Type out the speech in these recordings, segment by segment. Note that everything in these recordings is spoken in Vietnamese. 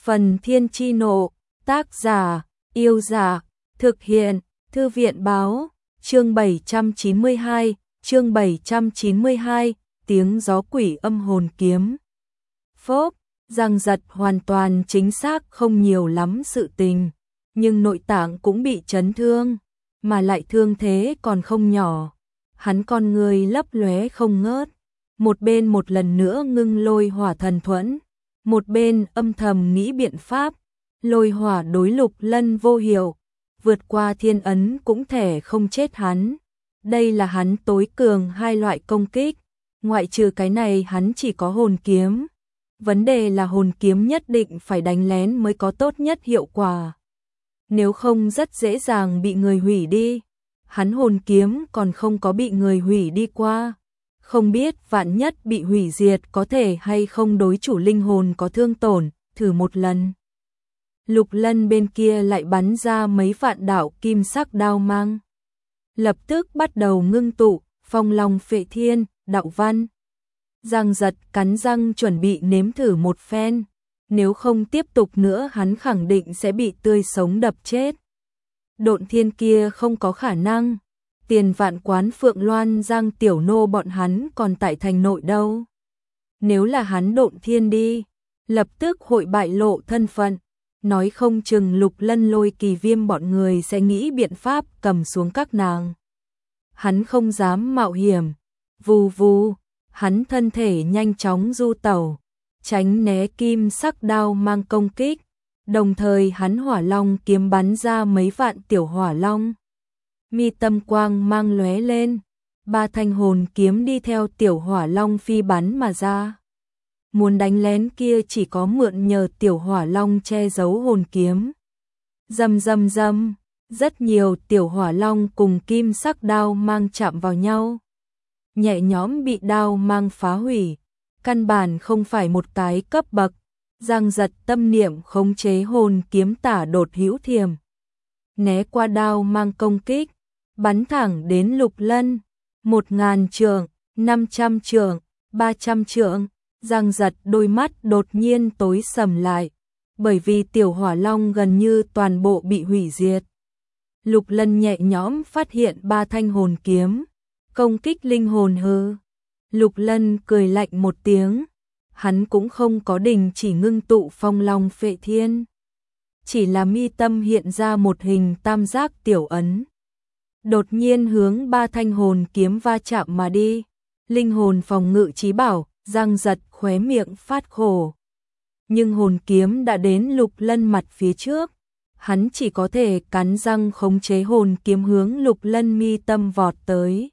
Phần Thiên Chi Nộ, tác giả, Yêu Giả, thực hiện, Thư viện Báo, chương 792, tiếng gió quỷ âm hồn kiếm. Phốp, Giang Giật hoàn toàn chính xác không nhiều lắm sự tình, nhưng nội tạng cũng bị chấn thương, mà lại thương thế còn không nhỏ. Hắn con người lấp lóe không ngớt, một bên một lần nữa ngưng lôi hỏa thần thuẫn, một bên âm thầm nghĩ biện pháp, lôi hỏa đối Lục Lân vô hiệu, vượt qua thiên ấn cũng thể không chết hắn. Đây là hắn tối cường hai loại công kích, ngoại trừ cái này hắn chỉ có hồn kiếm. Vấn đề là hồn kiếm nhất định phải đánh lén mới có tốt nhất hiệu quả. Nếu không rất dễ dàng bị người hủy đi. Hắn hồn kiếm còn không có bị người hủy đi qua. Không biết vạn nhất bị hủy diệt có thể hay không đối chủ linh hồn có thương tổn, thử một lần. Lục Lân bên kia lại bắn ra mấy vạn đạo kim sắc đao mang. Lập tức bắt đầu ngưng tụ, phong long phệ thiên, đạo văn. Giang Giật cắn răng chuẩn bị nếm thử một phen, nếu không tiếp tục nữa hắn khẳng định sẽ bị tươi sống đập chết. Độn thiên kia không có khả năng, Tiền Vạn Quán Phượng Loan Giang Tiểu Nô bọn hắn còn tại thành nội đâu. Nếu là hắn độn thiên đi, lập tức hội bại lộ thân phận, nói không chừng Lục Lân Lôi Kỳ Viêm bọn người sẽ nghĩ biện pháp cầm xuống các nàng. Hắn không dám mạo hiểm, vù vù. Hắn thân thể nhanh chóng du tẩu, tránh né kim sắc đao mang công kích, đồng thời hắn hỏa long kiếm bắn ra mấy vạn tiểu hỏa long. Mi tâm quang mang lóe lên, ba thanh hồn kiếm đi theo tiểu hỏa long phi bắn mà ra. Muốn đánh lén kia chỉ có mượn nhờ tiểu hỏa long che giấu hồn kiếm. Rầm rầm rầm, rất nhiều tiểu hỏa long cùng kim sắc đao mang chạm vào nhau. Nhẹ nhõm bị đao mang phá hủy, căn bản không phải một cái cấp bậc. Giang Giật tâm niệm khống chế hồn kiếm tả đột hữu thiềm, né qua đao mang công kích, bắn thẳng đến Lục Lân. 1000 trượng, 500 trượng, 300 trượng. Giang Giật đôi mắt đột nhiên tối sầm lại, bởi vì tiểu hỏa long gần như toàn bộ bị hủy diệt. Lục Lân nhẹ nhõm phát hiện ba thanh hồn kiếm, công kích linh hồn hư. Lục Lân cười lạnh một tiếng, hắn cũng không có đình chỉ ngưng tụ phong long phệ thiên, chỉ là mi tâm hiện ra một hình tam giác tiểu ấn, đột nhiên hướng ba thanh hồn kiếm va chạm mà đi. Linh hồn phòng ngự chí bảo, Giang Giật khóe miệng phát khổ, nhưng hồn kiếm đã đến Lục Lân mặt phía trước, hắn chỉ có thể cắn răng khống chế hồn kiếm hướng Lục Lân mi tâm vọt tới.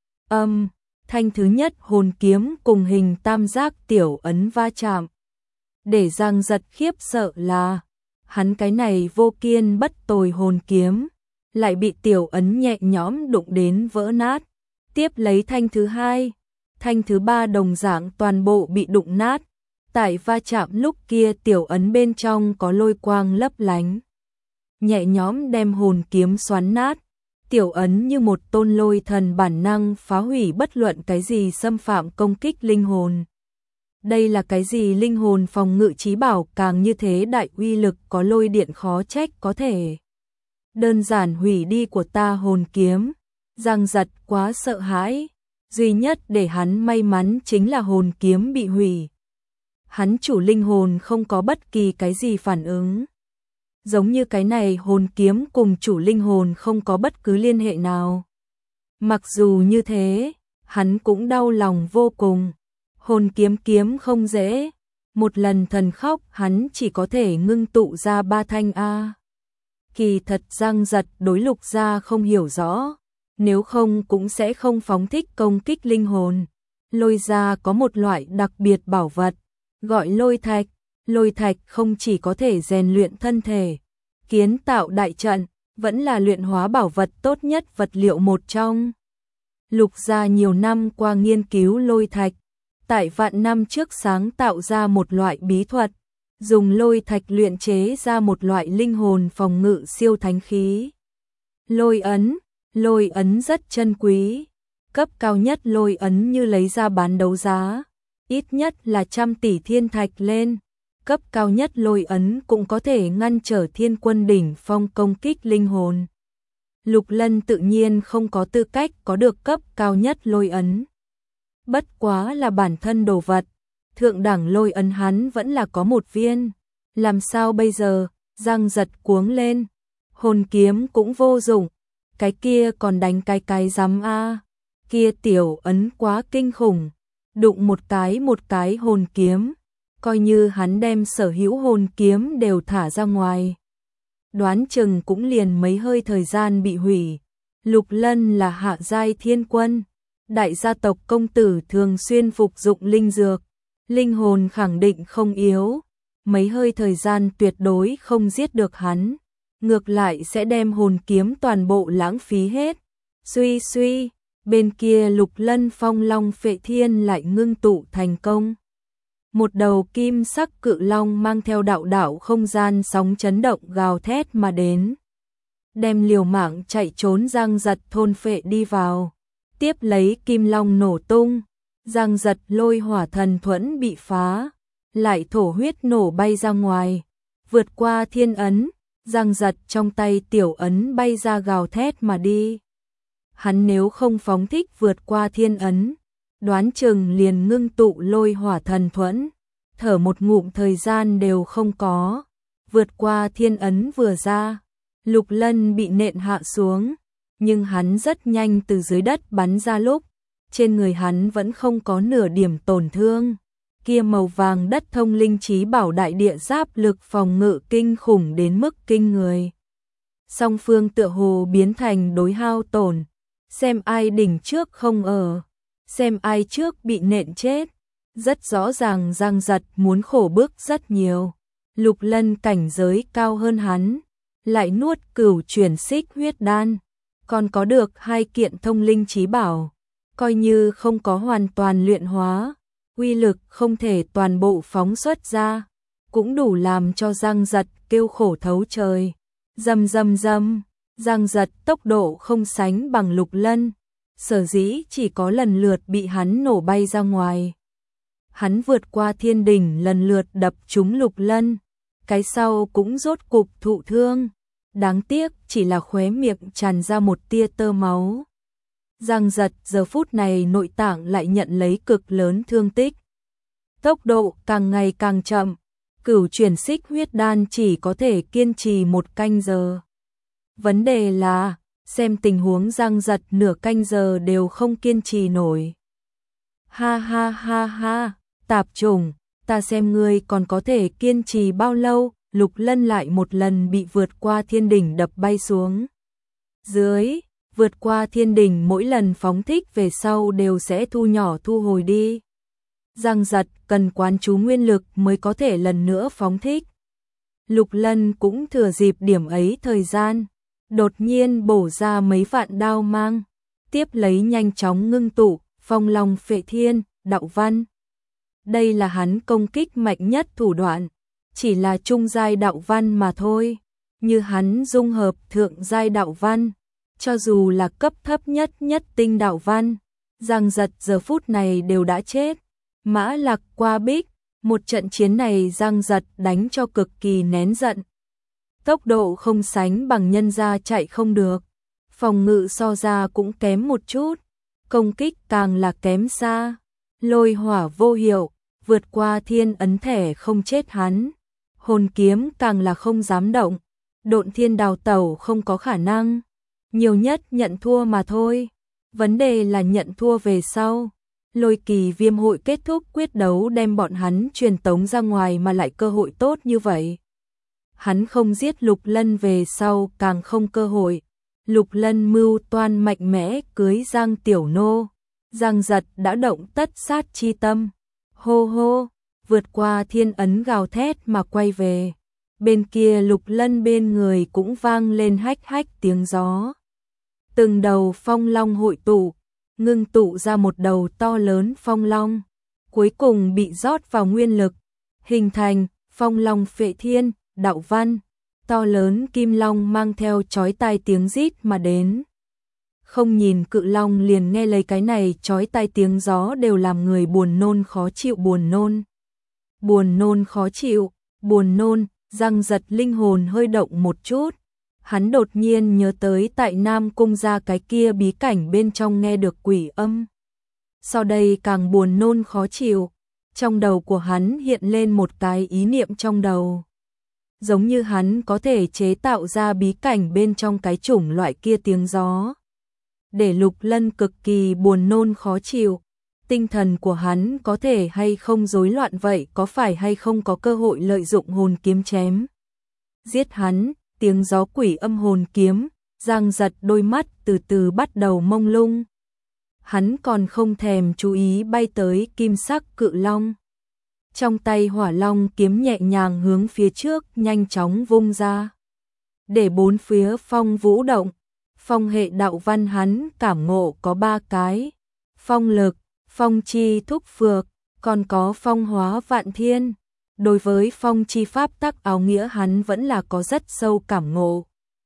Thanh thứ nhất hồn kiếm cùng hình tam giác tiểu ấn va chạm. Để Giang Giật khiếp sợ là, hắn cái này vô kiên bất tồi hồn kiếm, lại bị tiểu ấn nhẹ nhõm đụng đến vỡ nát. Tiếp lấy thanh thứ hai, thanh thứ ba đồng dạng toàn bộ bị đụng nát. Tại va chạm lúc kia tiểu ấn bên trong có lôi quang lấp lánh, nhẹ nhõm đem hồn kiếm xoắn nát. Tiểu ấn như một tôn lôi thần bản năng phá hủy bất luận cái gì xâm phạm công kích linh hồn. Đây là cái gì linh hồn phòng ngự chí bảo càng như thế đại uy lực, có lôi điện khó trách có thể đơn giản hủy đi của ta hồn kiếm. Giang Giật quá sợ hãi, duy nhất để hắn may mắn chính là hồn kiếm bị hủy. Hắn chủ linh hồn không có bất kỳ cái gì phản ứng. Giống như cái này hồn kiếm cùng chủ linh hồn không có bất cứ liên hệ nào. Mặc dù như thế, hắn cũng đau lòng vô cùng. Hồn kiếm không dễ. Một lần thần khóc hắn chỉ có thể ngưng tụ ra ba thanh A. Kỳ thật Giang Giật đối Lục gia không hiểu rõ, nếu không cũng sẽ không phóng thích công kích linh hồn. Lôi gia có một loại đặc biệt bảo vật, gọi lôi thạch. Lôi thạch không chỉ có thể rèn luyện thân thể, kiến tạo đại trận, vẫn là luyện hóa bảo vật tốt nhất vật liệu một trong. Lục gia nhiều năm qua nghiên cứu lôi thạch, tại vạn năm trước sáng tạo ra một loại bí thuật, dùng lôi thạch luyện chế ra một loại linh hồn phòng ngự siêu thánh khí. Lôi ấn rất chân quý, cấp cao nhất lôi ấn như lấy ra bán đấu giá, ít nhất là trăm tỷ thiên thạch lên. cấp cao nhất lôi ấn cũng có thể ngăn trở Thiên Quân đỉnh phong công kích linh hồn. Lục Lân tự nhiên không có tư cách có được cấp cao nhất lôi ấn. Bất quá là bản thân đồ vật, thượng đẳng lôi ấn hắn vẫn là có một viên. Làm sao bây giờ? Giang Giật cuống lên. Hồn kiếm cũng vô dụng, cái kia còn đánh cái rắm a. Kia tiểu ấn quá kinh khủng, đụng một cái hồn kiếm, coi như hắn đem sở hữu hồn kiếm đều thả ra ngoài, đoán chừng cũng liền mấy hơi thời gian bị hủy. Lục Lân là hạ giai thiên quân, đại gia tộc công tử thường xuyên phục dụng linh dược, linh hồn khẳng định không yếu, mấy hơi thời gian tuyệt đối không giết được hắn, ngược lại sẽ đem hồn kiếm toàn bộ lãng phí hết. Suy suy, bên kia Lục Lân phong long phệ thiên lại ngưng tụ thành công. Một đầu kim sắc cự long mang theo đạo đạo không gian sóng chấn động gào thét mà đến, đem liều mạng chạy trốn Giang Giật thôn phệ đi vào. Tiếp lấy kim long nổ tung, Giang Giật lôi hỏa thần thuẫn bị phá, lại thổ huyết nổ bay ra ngoài, vượt qua thiên ấn, Giang Giật trong tay tiểu ấn bay ra gào thét mà đi. Hắn nếu không phóng thích vượt qua thiên ấn, đoán chừng liền ngưng tụ lôi hỏa thần thuẫn, thở một ngụm thời gian đều không có. Vượt qua thiên ấn vừa ra, Lục Lân bị nện hạ xuống, nhưng hắn rất nhanh từ dưới đất bắn ra lúc, trên người hắn vẫn không có nửa điểm tổn thương. Kia màu vàng đất thông linh trí bảo đại địa giáp lực phòng ngự kinh khủng đến mức kinh người. Song phương tựa hồ biến thành đối hao tổn, xem ai đỉnh trước không ở, xem ai trước bị nện chết. Rất rõ ràng Giang Giật muốn khổ bức rất nhiều. Lục Lân cảnh giới cao hơn hắn, lại nuốt cửu chuyển xích huyết đan, còn có được 2 kiện thông linh trí bảo, coi như không có hoàn toàn luyện hóa, uy lực không thể toàn bộ phóng xuất ra, cũng đủ làm cho Giang Giật kêu khổ thấu trời. Rầm rầm rầm, Giang Giật tốc độ không sánh bằng Lục Lân, sở dĩ chỉ có lần lượt bị hắn nổ bay ra ngoài. Hắn vượt qua thiên đỉnh lần lượt đập trúng Lục Lân, cái sau cũng rốt cục thụ thương, đáng tiếc chỉ là khóe miệng tràn ra một tia tơ máu. Giang Giật giờ phút này nội tạng lại nhận lấy cực lớn thương tích, tốc độ càng ngày càng chậm, cửu chuyển xích huyết đan chỉ có thể kiên trì 1 canh giờ. Vấn đề là, xem tình huống Giang Giật nửa canh giờ đều không kiên trì nổi. Ha ha ha ha, tạp chủng, ta xem ngươi còn có thể kiên trì bao lâu. Lục Lân lại một lần bị vượt qua thiên đỉnh đập bay xuống dưới. Vượt qua thiên đỉnh mỗi lần phóng thích về sau đều sẽ thu nhỏ thu hồi đi. Giang Giật cần quán chú nguyên lực mới có thể lần nữa phóng thích. Lục Lân cũng thừa dịp điểm ấy thời gian, đột nhiên bổ ra mấy vạn đao mang, tiếp lấy nhanh chóng ngưng tụ phong long phệ thiên, đạo văn. Đây là hắn công kích mạnh nhất thủ đoạn, chỉ là trung giai đạo văn mà thôi, như hắn dung hợp thượng giai đạo văn, cho dù là cấp thấp nhất nhất tinh đạo văn, Giang Giật giờ phút này đều đã chết. Mã Lạc qua bích, một trận chiến này Giang Giật đánh cho cực kỳ nén giận. Tốc độ không sánh bằng nhân gia chạy không được, phòng ngự so ra cũng kém một chút, công kích càng là kém xa. Lôi hỏa vô hiệu, vượt qua thiên ấn thẻ không chết hắn, hồn kiếm càng là không dám động, độn thiên đào tẩu không có khả năng, nhiều nhất nhận thua mà thôi. Vấn đề là nhận thua về sau, Lôi Kỳ Viêm hội kết thúc quyết đấu đem bọn hắn truyền tống ra ngoài mà lại cơ hội tốt như vậy. Hắn không giết Lục Lân về sau càng không cơ hội. Lục Lân mưu toan mạnh mẽ cưới Giang Tiểu Nô, Giang Giật đã động tất sát chi tâm. Hô hô, vượt qua thiên ấn gào thét mà quay về. Bên kia Lục Lân bên người cũng vang lên hách hách tiếng gió. Từng đầu phong long hội tụ, ngưng tụ ra một đầu to lớn phong long, cuối cùng bị rót vào nguyên lực, hình thành phong long phệ thiên, đạo văn. To lớn kim long mang theo chói tai tiếng rít mà đến. Không nhìn cự long liền nghe lấy cái này chói tai tiếng gió đều làm người buồn nôn khó chịu, buồn nôn khó chịu. buồn nôn, Giang Giật linh hồn hơi động một chút. Hắn đột nhiên nhớ tới tại Nam Cung gia cái kia bí cảnh bên trong nghe được quỷ âm. Sau đây càng buồn nôn khó chịu, trong đầu của hắn hiện lên một cái ý niệm trong đầu. Giống như hắn có thể chế tạo ra bí cảnh bên trong cái chủng loại kia tiếng gió. Để Lục Lân cực kỳ buồn nôn khó chịu, tinh thần của hắn có thể hay không rối loạn vậy, có phải hay không có cơ hội lợi dụng hồn kiếm chém giết hắn, tiếng gió quỷ âm hồn kiếm, Giang Giật đôi mắt từ từ bắt đầu mông lung. Hắn còn không thèm chú ý bay tới kim sắc cự long. Trong tay hỏa long kiếm nhẹ nhàng hướng phía trước nhanh chóng vung ra. Để bốn phía phong vũ động, phong hệ đạo văn hắn cảm ngộ có 3 cái. Phong lực, phong chi thúc phược, còn có phong hóa vạn thiên. Đối với phong chi pháp tắc áo nghĩa hắn vẫn là có rất sâu cảm ngộ.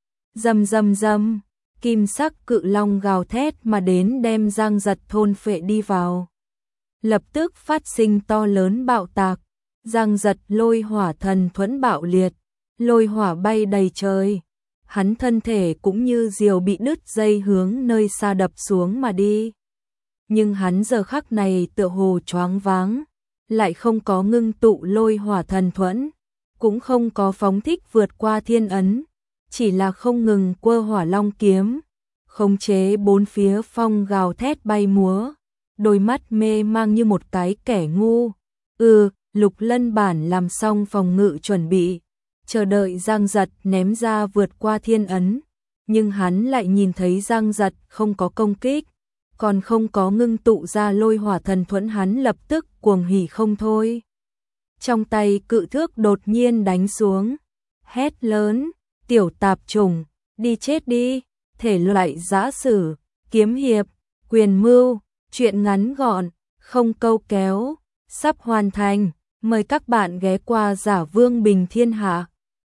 Rầm rầm rầm, kim sắc cự long gào thét mà đến đem Giang Giật thôn phệ đi vào. Lập tức phát sinh to lớn bạo tạc, Giang Giật lôi hỏa thần thuẫn bạo liệt, lôi hỏa bay đầy trời. Hắn thân thể cũng như diều bị đứt dây hướng nơi xa đập xuống mà đi. Nhưng hắn giờ khắc này tựa hồ choáng váng, lại không có ngưng tụ lôi hỏa thần thuẫn, cũng không có phóng thích vượt qua thiên ấn, chỉ là không ngừng quơ hỏa long kiếm, khống chế bốn phía phong gào thét bay múa, đôi mắt mê mang như một cái kẻ ngu. Lục Lân bản làm xong phòng ngự chuẩn bị, chờ đợi Giang Giật ném ra vượt qua thiên ấn, nhưng hắn lại nhìn thấy Giang Giật không có công kích, còn không có ngưng tụ ra lôi hỏa thần thuẫn, hắn lập tức cuồng hỉ không thôi. Trong tay cự thước đột nhiên đánh xuống, hét lớn, tiểu tạp chủng, đi chết đi, thể loại giã sử, kiếm hiệp, quyền mưu, truyện ngắn gọn, không câu kéo, sắp hoàn thành, mời các bạn ghé qua Giả Vương Bình Thiên Hạ.